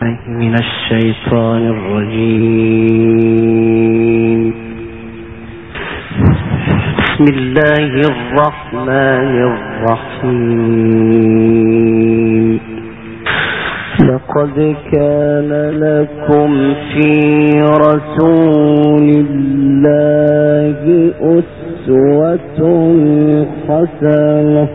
من الشيطان الرجيم. بسم الله الرحمن الرحيم. لقد كان لكم في رسول الله أسوة حسنة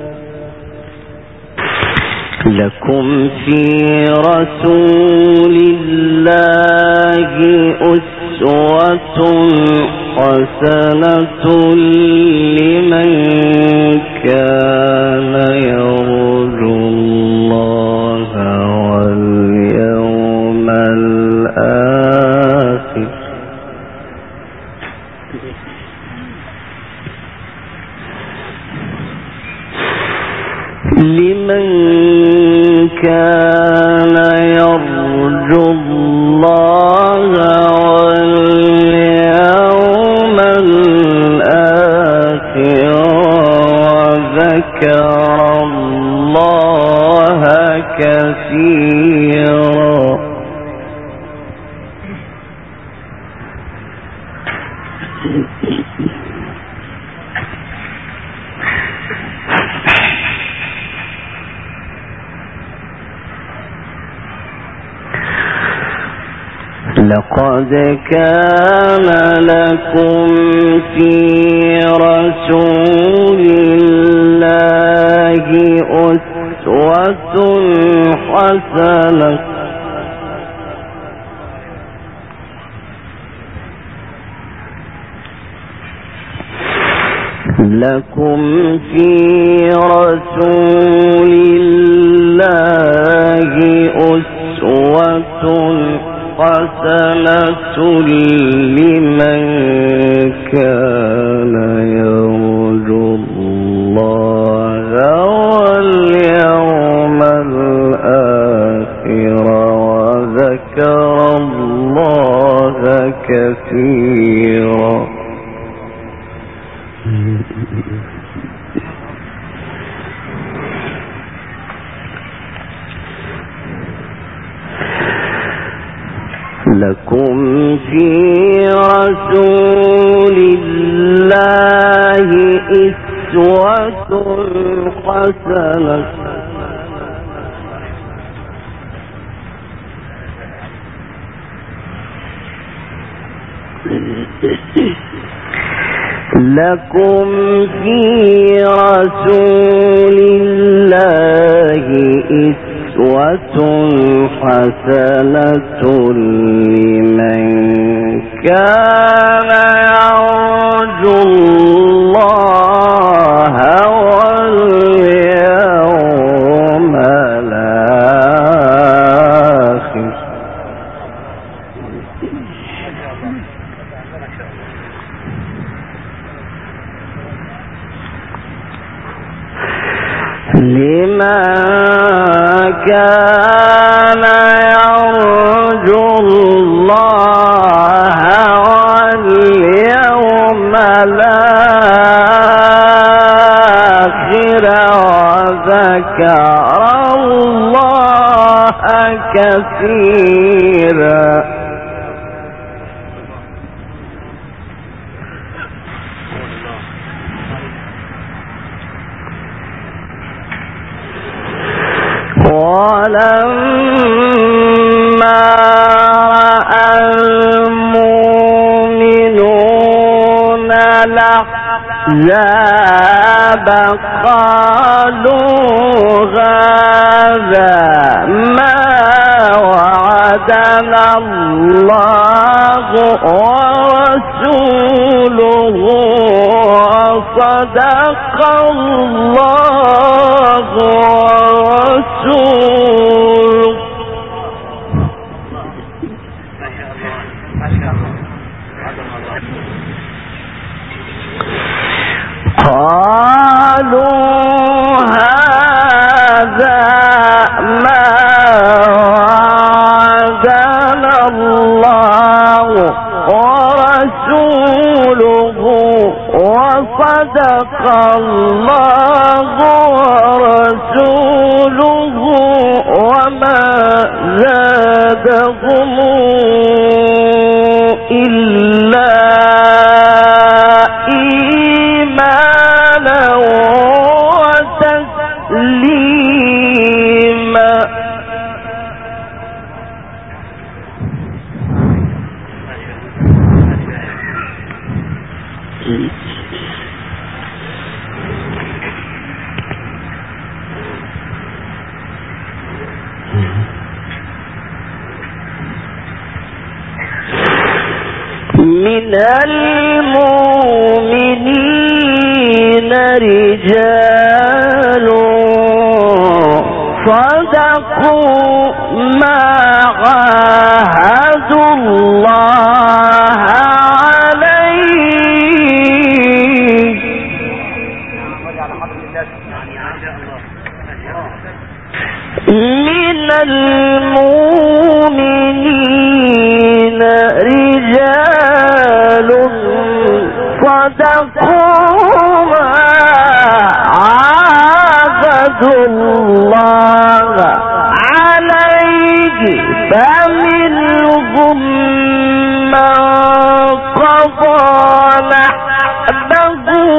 لكم في رسول الله أسوة حسنة لمن كان يرجو الله واليوم الآخر كان يرجو الله واليوم الآخر وذكر الله كثيرا. لقد كان لكم في رسول الله أسوة حسنة لكم في رسول الله أسوة حسنة لمن كان يرجو الله واليوم الآخر وذكر الله كثيرا. لكم في رسول الله أسوة حسنة لكم في رسول الله أسوة حسنة لمن كان يرجو الله واليوم الآخر كان يرجو الله واليوم الآخر وذكر الله كثيرا. ولما رأى المؤمنون الأحزاب قالوا هذا ما وعدنا الله ورسوله وصدق الله ورسوله. قالوا هذا ما وعدنا الله ورسوله وصدق الله ورسوله وما زال زادهم إلا إيمانا وتسليما. من المؤمنين رجال صدقوا ما عاهدوا الله عليه. من المؤمنين رجال صدقوا ما عاهدوا الله عليه فمنهم من قضى نحبه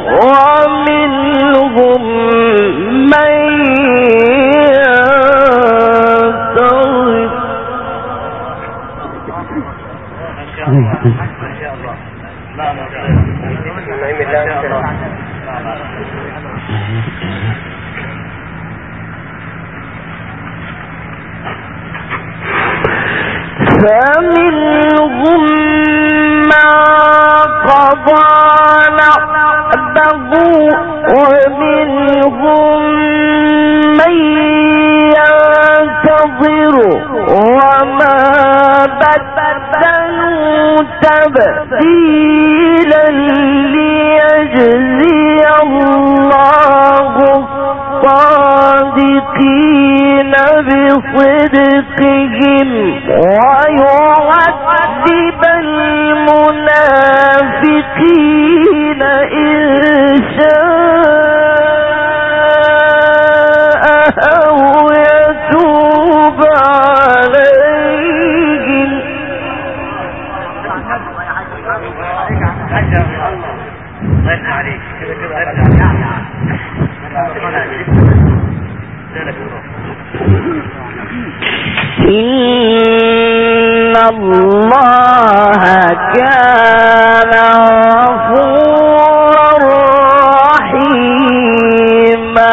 ومنهم من فمنهم من قضى نحبه ومنهم من ينتظر وما بدلوا تبديلا ليجزي الله الصادقين بصدقهم ويعذب المنافقين إن شاء أو يتوب عليهم. إن الله كان غفورا رحيما.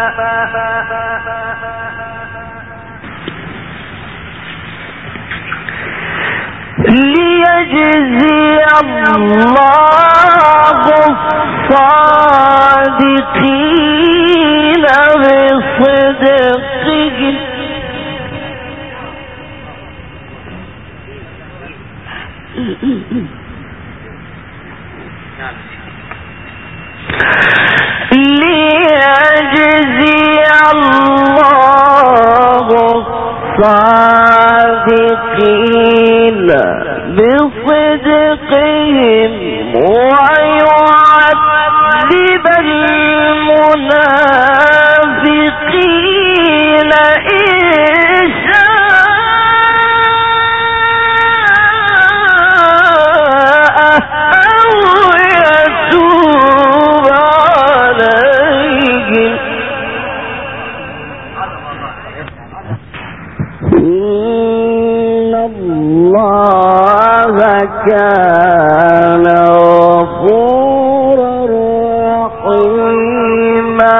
ليجزي الله الصادقين بصدقهم ليجزي الله الصادقين بصدقهم ويعذب المنافقين إن شاء أو يتوب عليهم. إن الله كان غفورا رحيما.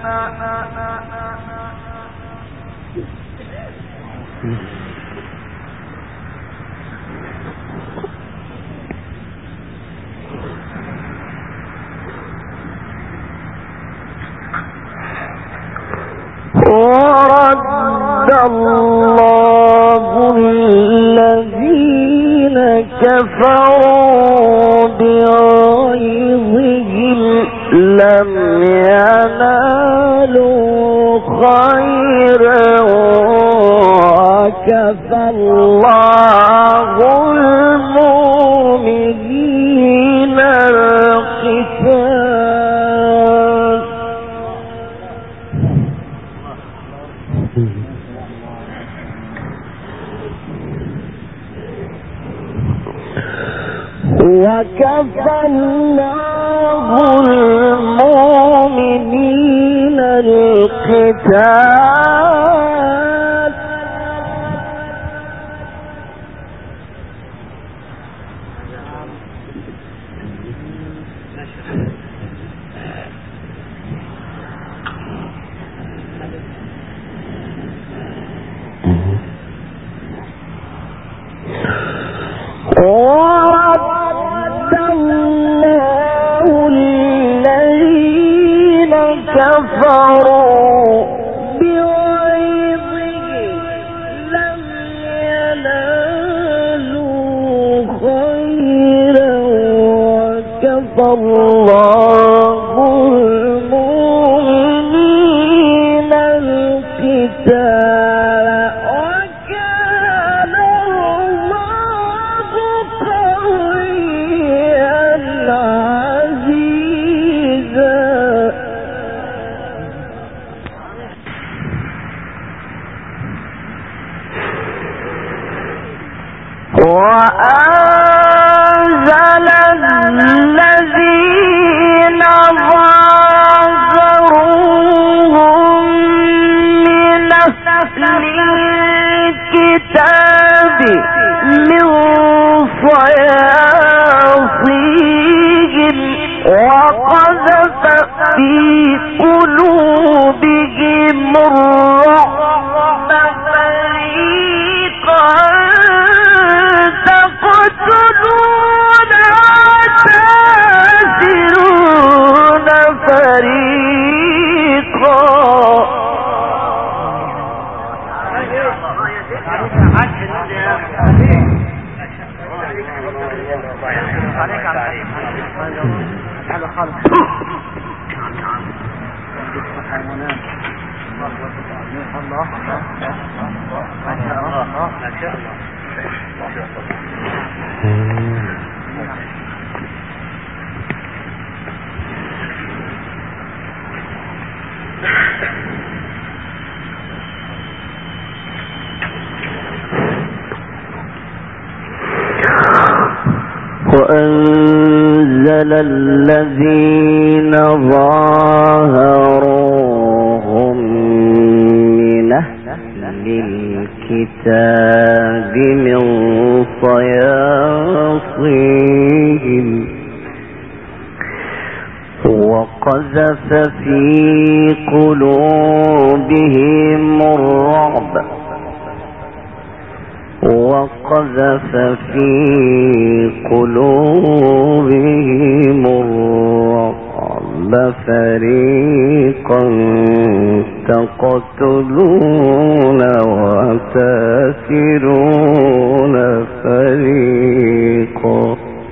ورد الله الذين كفروا بغيظهم لم ينالوا خيرا وكفى الله المؤمنين القتال. وكفيناه المؤمنين القتال ورد الله الذين كفروا بغيظهم لم ينالوا خيرا وكفى الله المؤمنين القتال وكان الله قويا عزيزا وأنزل الذين ظاهروهم من أهل الكتاب من صياصيهم وقذف في قلوبهم الرعب فريقا تقتلون وتأسرون فريقا وأنزل الذين ظاهروهم من أهل الكتاب من صياصيهم وقذف في قلوبهم الرعب وقذف في قلوبهم الرعب فريقا تقتلون وتأسرون فريقا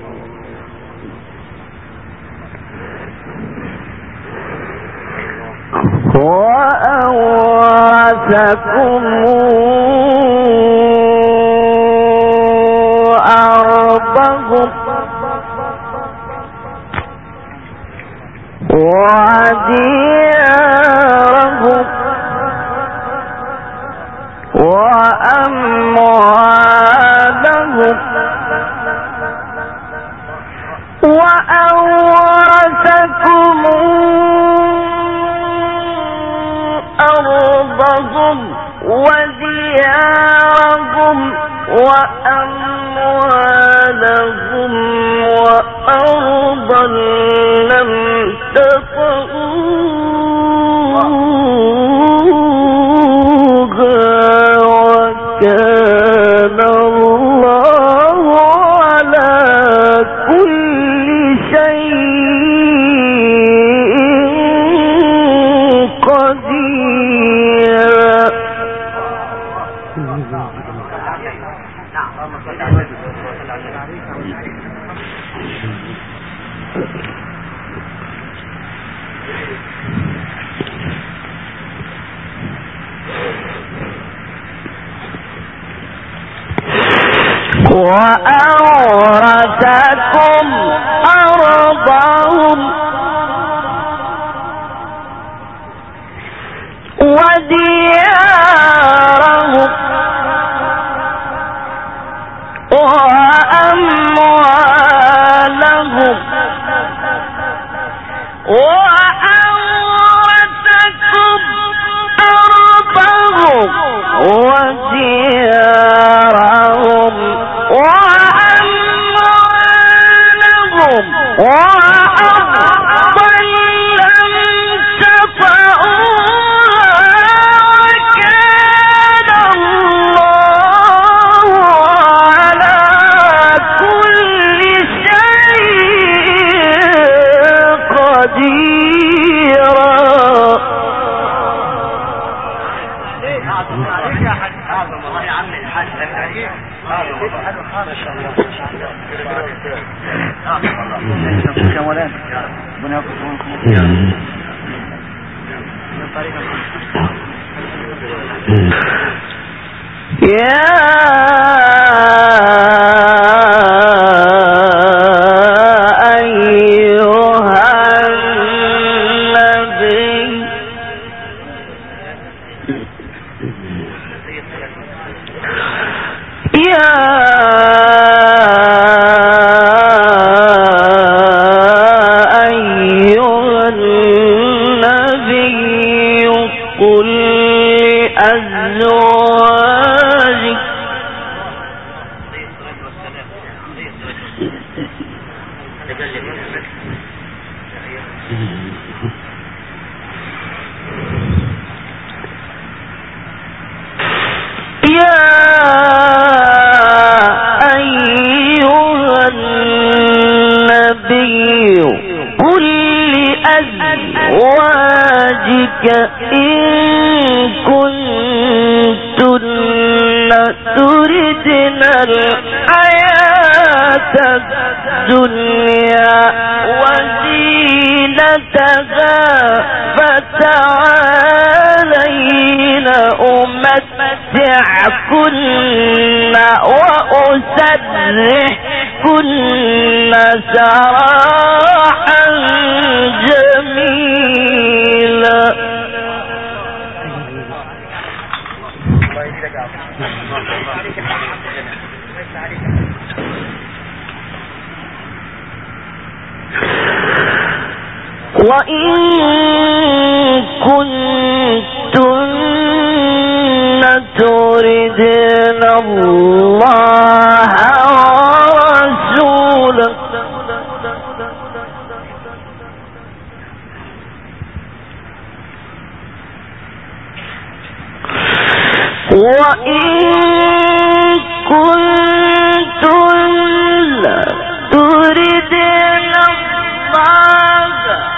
وأورثكم أرضهم وديارهم وأموالهم وأورثكم أرضهم وديارهم وأموالهم وأرضا لم تطئوها وكان الله على كل شيء قدير. وأورثكم أرضهم وديارهم وأموالهم وأورثكم أرضهم وديارهم وأموالهم وأرضا لم تطئوها وكان الله على كل شيء قديرا. يا إن كنتن تردن الحياة الدنيا وزينتها فتعالين أمتعكن وأسرحكن سراحا جميلا. وإن كنتن تردن الله ورسوله وإن كنتن تردن الله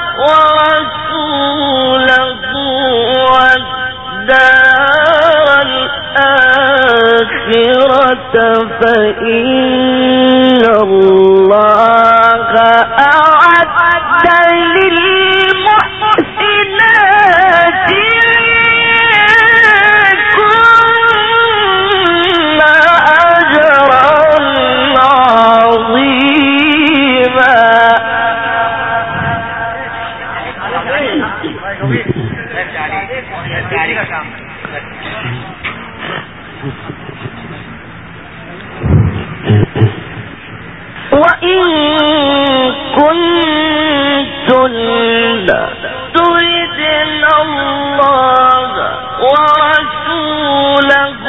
ورسوله والدار الآخرة فإن الله أعد للمحسنات وإن كنتن تردن الله ورسوله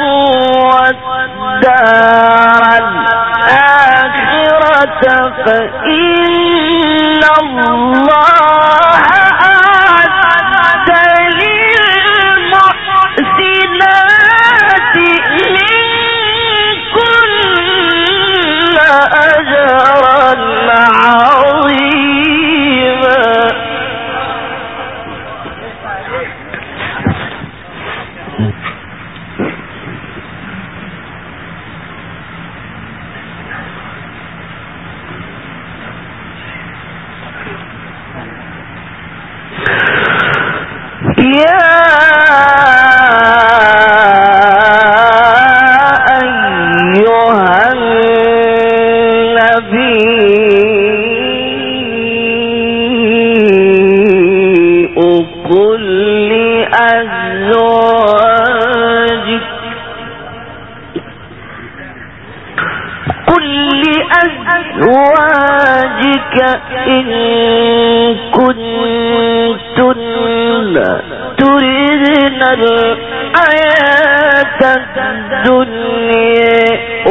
والدار الآخرة فإن الله أعد للمحسنات منكن أجرا عظيما. يا أيها النبي قل لأزواجك قل لأزواجك إن كنتن تردن الحياة الدنيا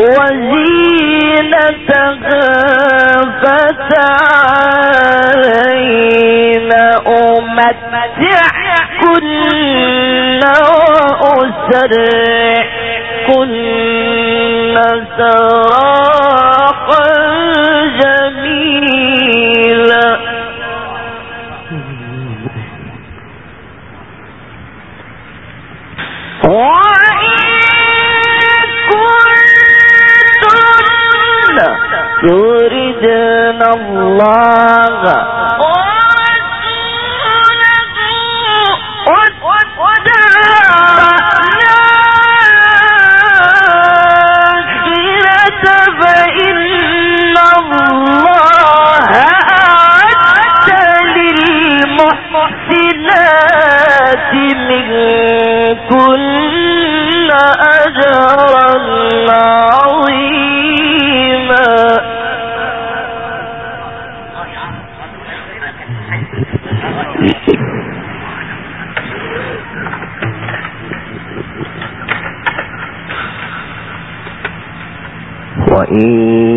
وزينتها فتعالين أمتعكن وأسرحكن سراحا جميلا. تردن الله فإن الله أعد للمحسنات منكن أجرا عظيما. وإن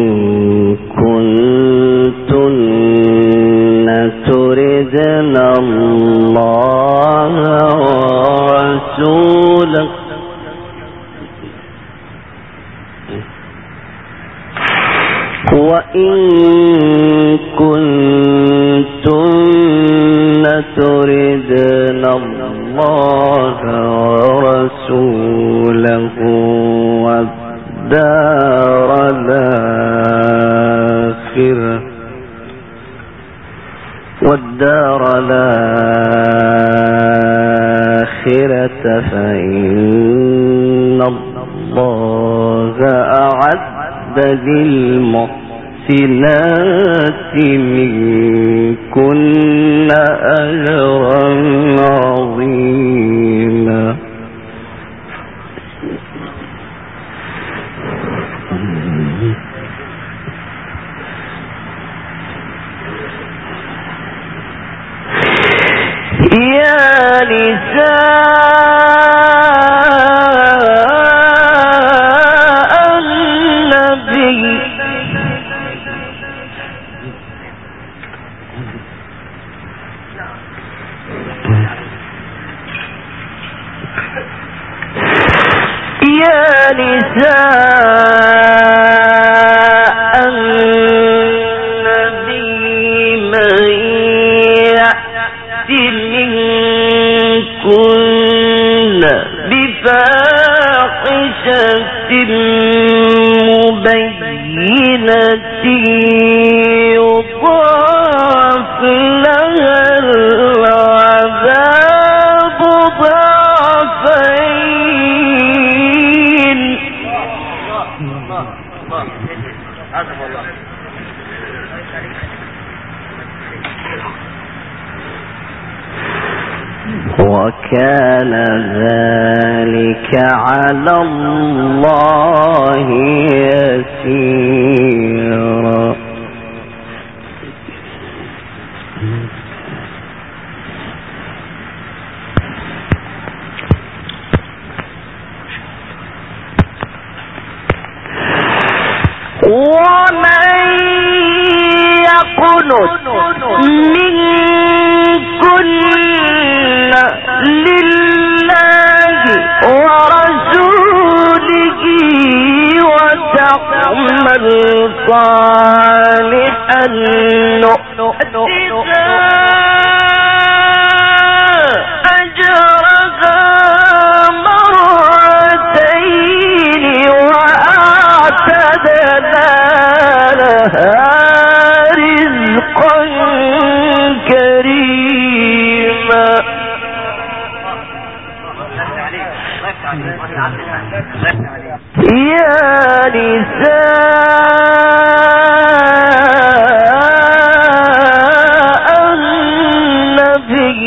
كنتن تردن الله ورسوله وإن كنتن تردن الله ورسوله والدار الآخرة فإن الله أعد للمحسنات منكن أجرا عظيما. يا نساء النبي من يأتي منكن بفاحشة مبينة يضاعف لها العذاب ضعفين. وكان ذلك على الله يسيرا. ومن يقنت منكن لله ورسوله وتعمل صالحا نؤتها أجرها مرتين وأعتدنا لها رزقا كريما. يا نساء النبي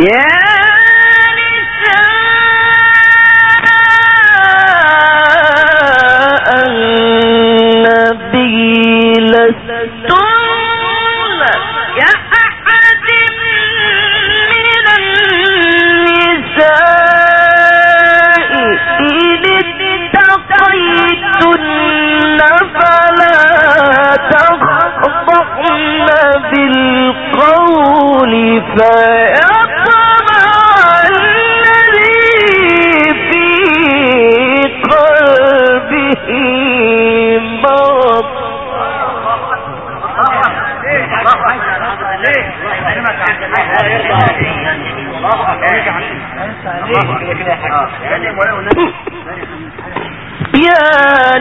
يا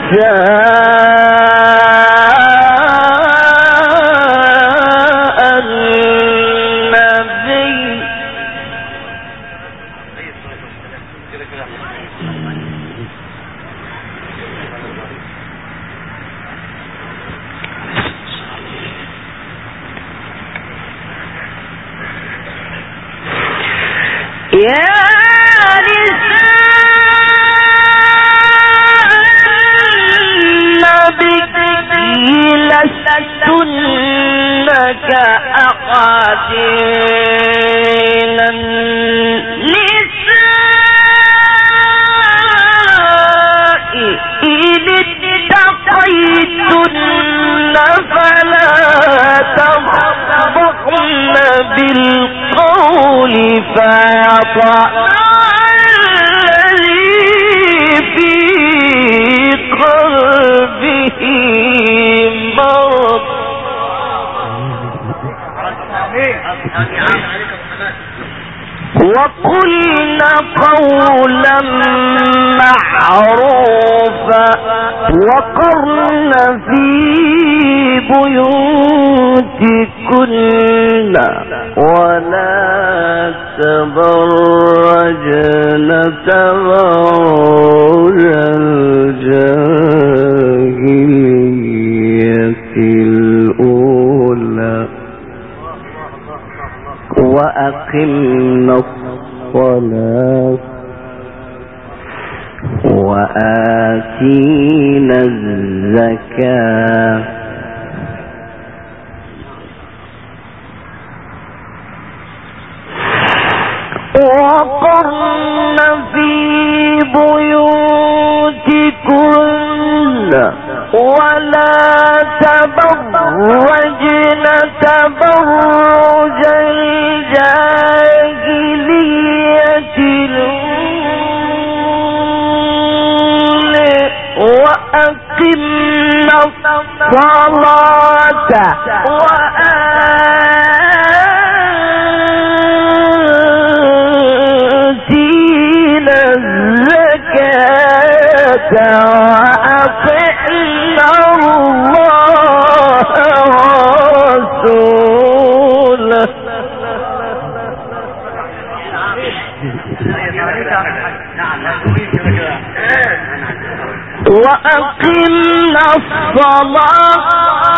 نساء النبي لستن كأحد من النساء إن اتقيتن فلا تخضعن بالقول فيطمع الذي في قلبه مرض وقلن قولا معروفا وقرن في بيوتكن ولا تبرجن تبرج الجاهلية الأولى وأقمنا الصلاة وآتينا الزكاة وقرن في بيوتكن ولا تبرجن تبرج الجاهلية الأولى وأقمنا الصلاة وآتينا الزكاة وأطعنا الله ورسوله وأقمنا الصلاة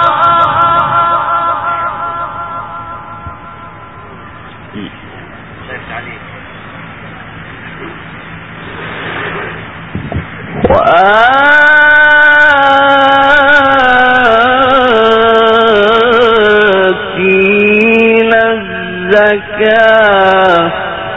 وآتينا الزكاة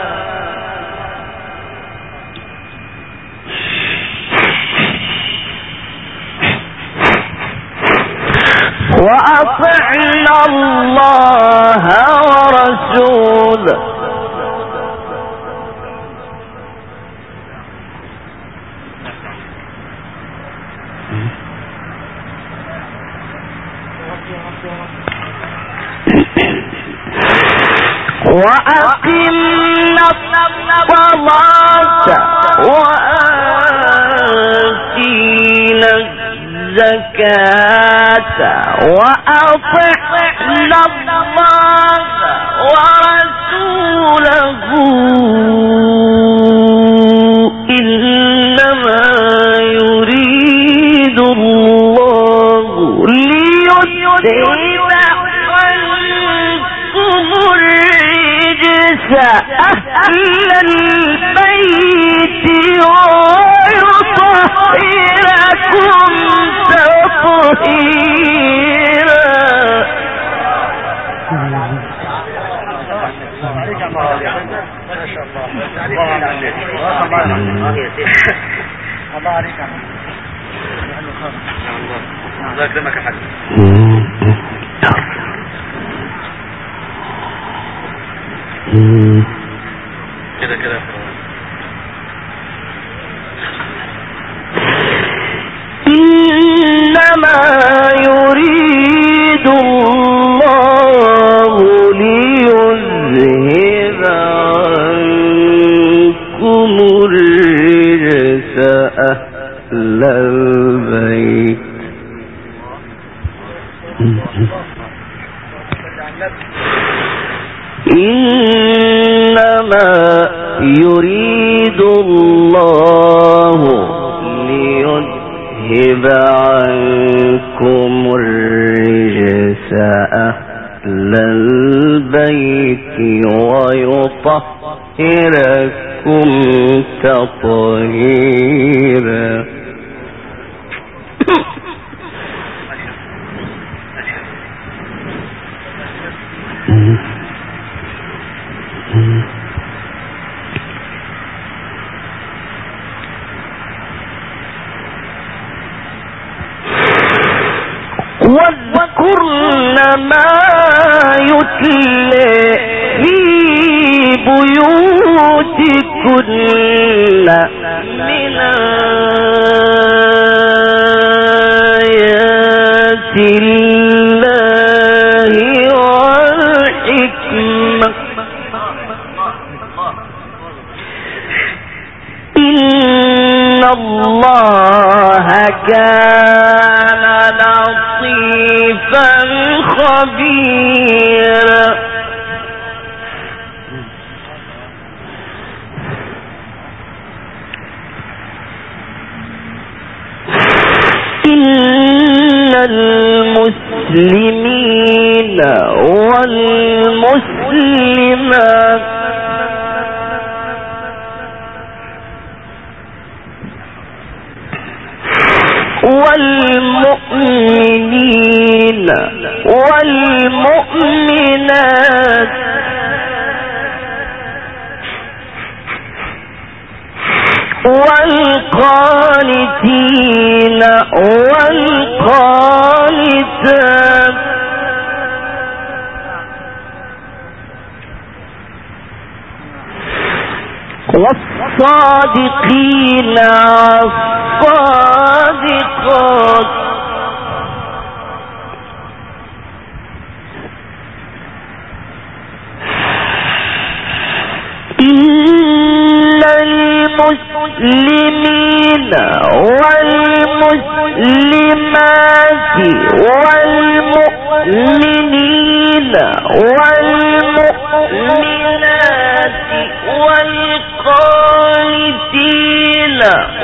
وأطعنا الله ورسوله وأقمنا الصلاة وآتينا الزكاة وأطعنا الله ورسوله إنما يريد الله ليذهب عنكم الرجس أهل البيت ويطهركم تطهيرا. الله عليك الله يكرمك يا حاج. كده كده إنما يريد الله ليذهب عنكم الرجس أهل البيت. إنما يريد الله ليذهب عنكم الرجس أهل البيت ويطهركم تطهيرا. واذكرن ما يتلى في بيوتكن من آيات الله والحكمة. إن الله كان لطيفا خبيرا. إن المسلمين والمسلمات والمؤمنين والمؤمنات والقانتين والقانتات والصادقين والصادقات إن المسلمين والمسلمات والمؤمنين والمؤمنات والقانتين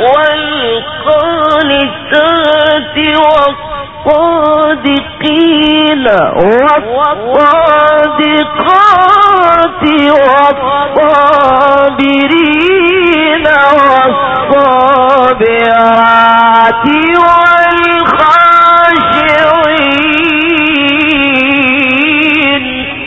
والقانتات والصادقين والصادقات والصابرين والصابرات والخاشعين.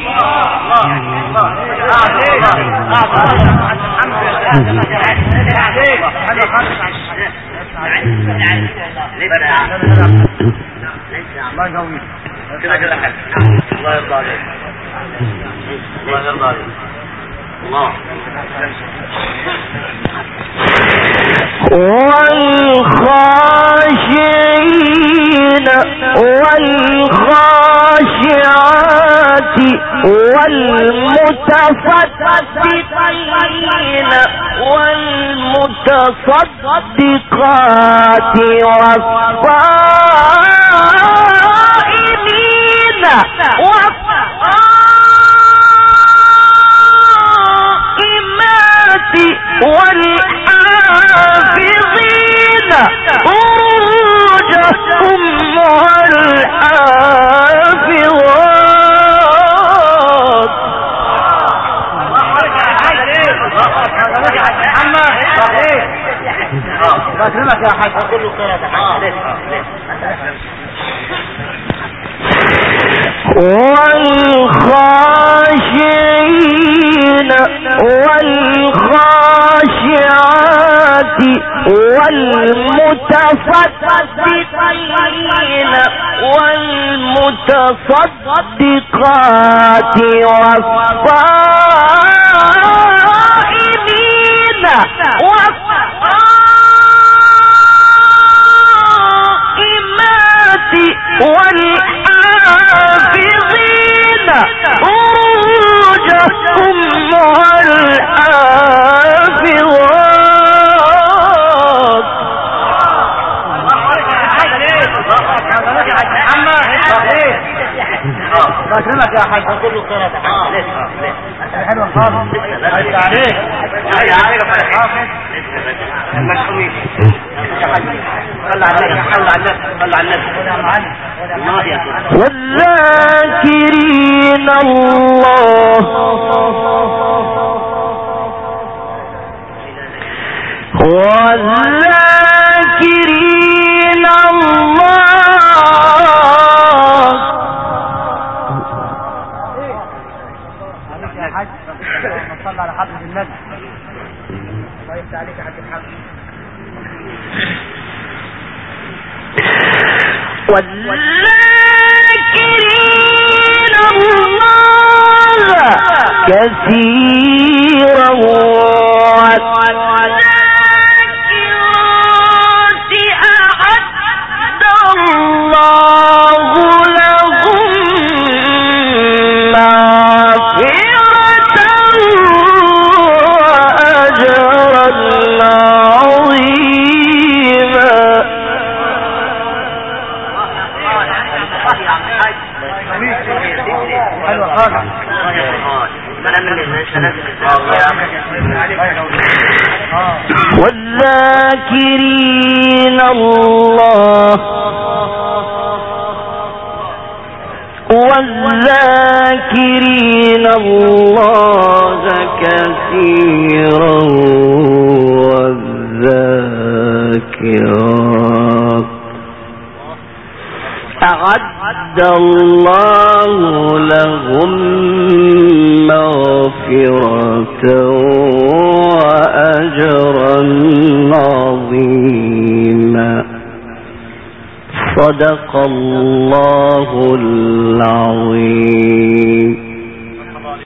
كده كده حاجة. الله يرضى عليك. الله يرضى عليك. الله. والخاشعين والخاشعات والمتصدقين والمتصدقات والصائمين والصائمات والحافظين فروجهم والحافظات. بكلمك يا حاج كله قراءة والخاشعين والخاشعات والمتصدقين والمتصدقات والصائمين والصائمات والحافظين فروجهم والحافظات بكلمك يا حاج كله قراءة حلوة خالص عليك والذاكرين الله والذاكرين الله يا حاج صلى على حضرة النبي طيب عليك يا حاج الحمد والذاكرين الله كثيرا والذاكرات أعد الله لهم مغفرة وأجرا عظيما. والذاكرين الله والذاكرين الله كثيرا والذاكرات أعد الله لهم مغفرة وأجرا عظيما. صدق الله العظيم.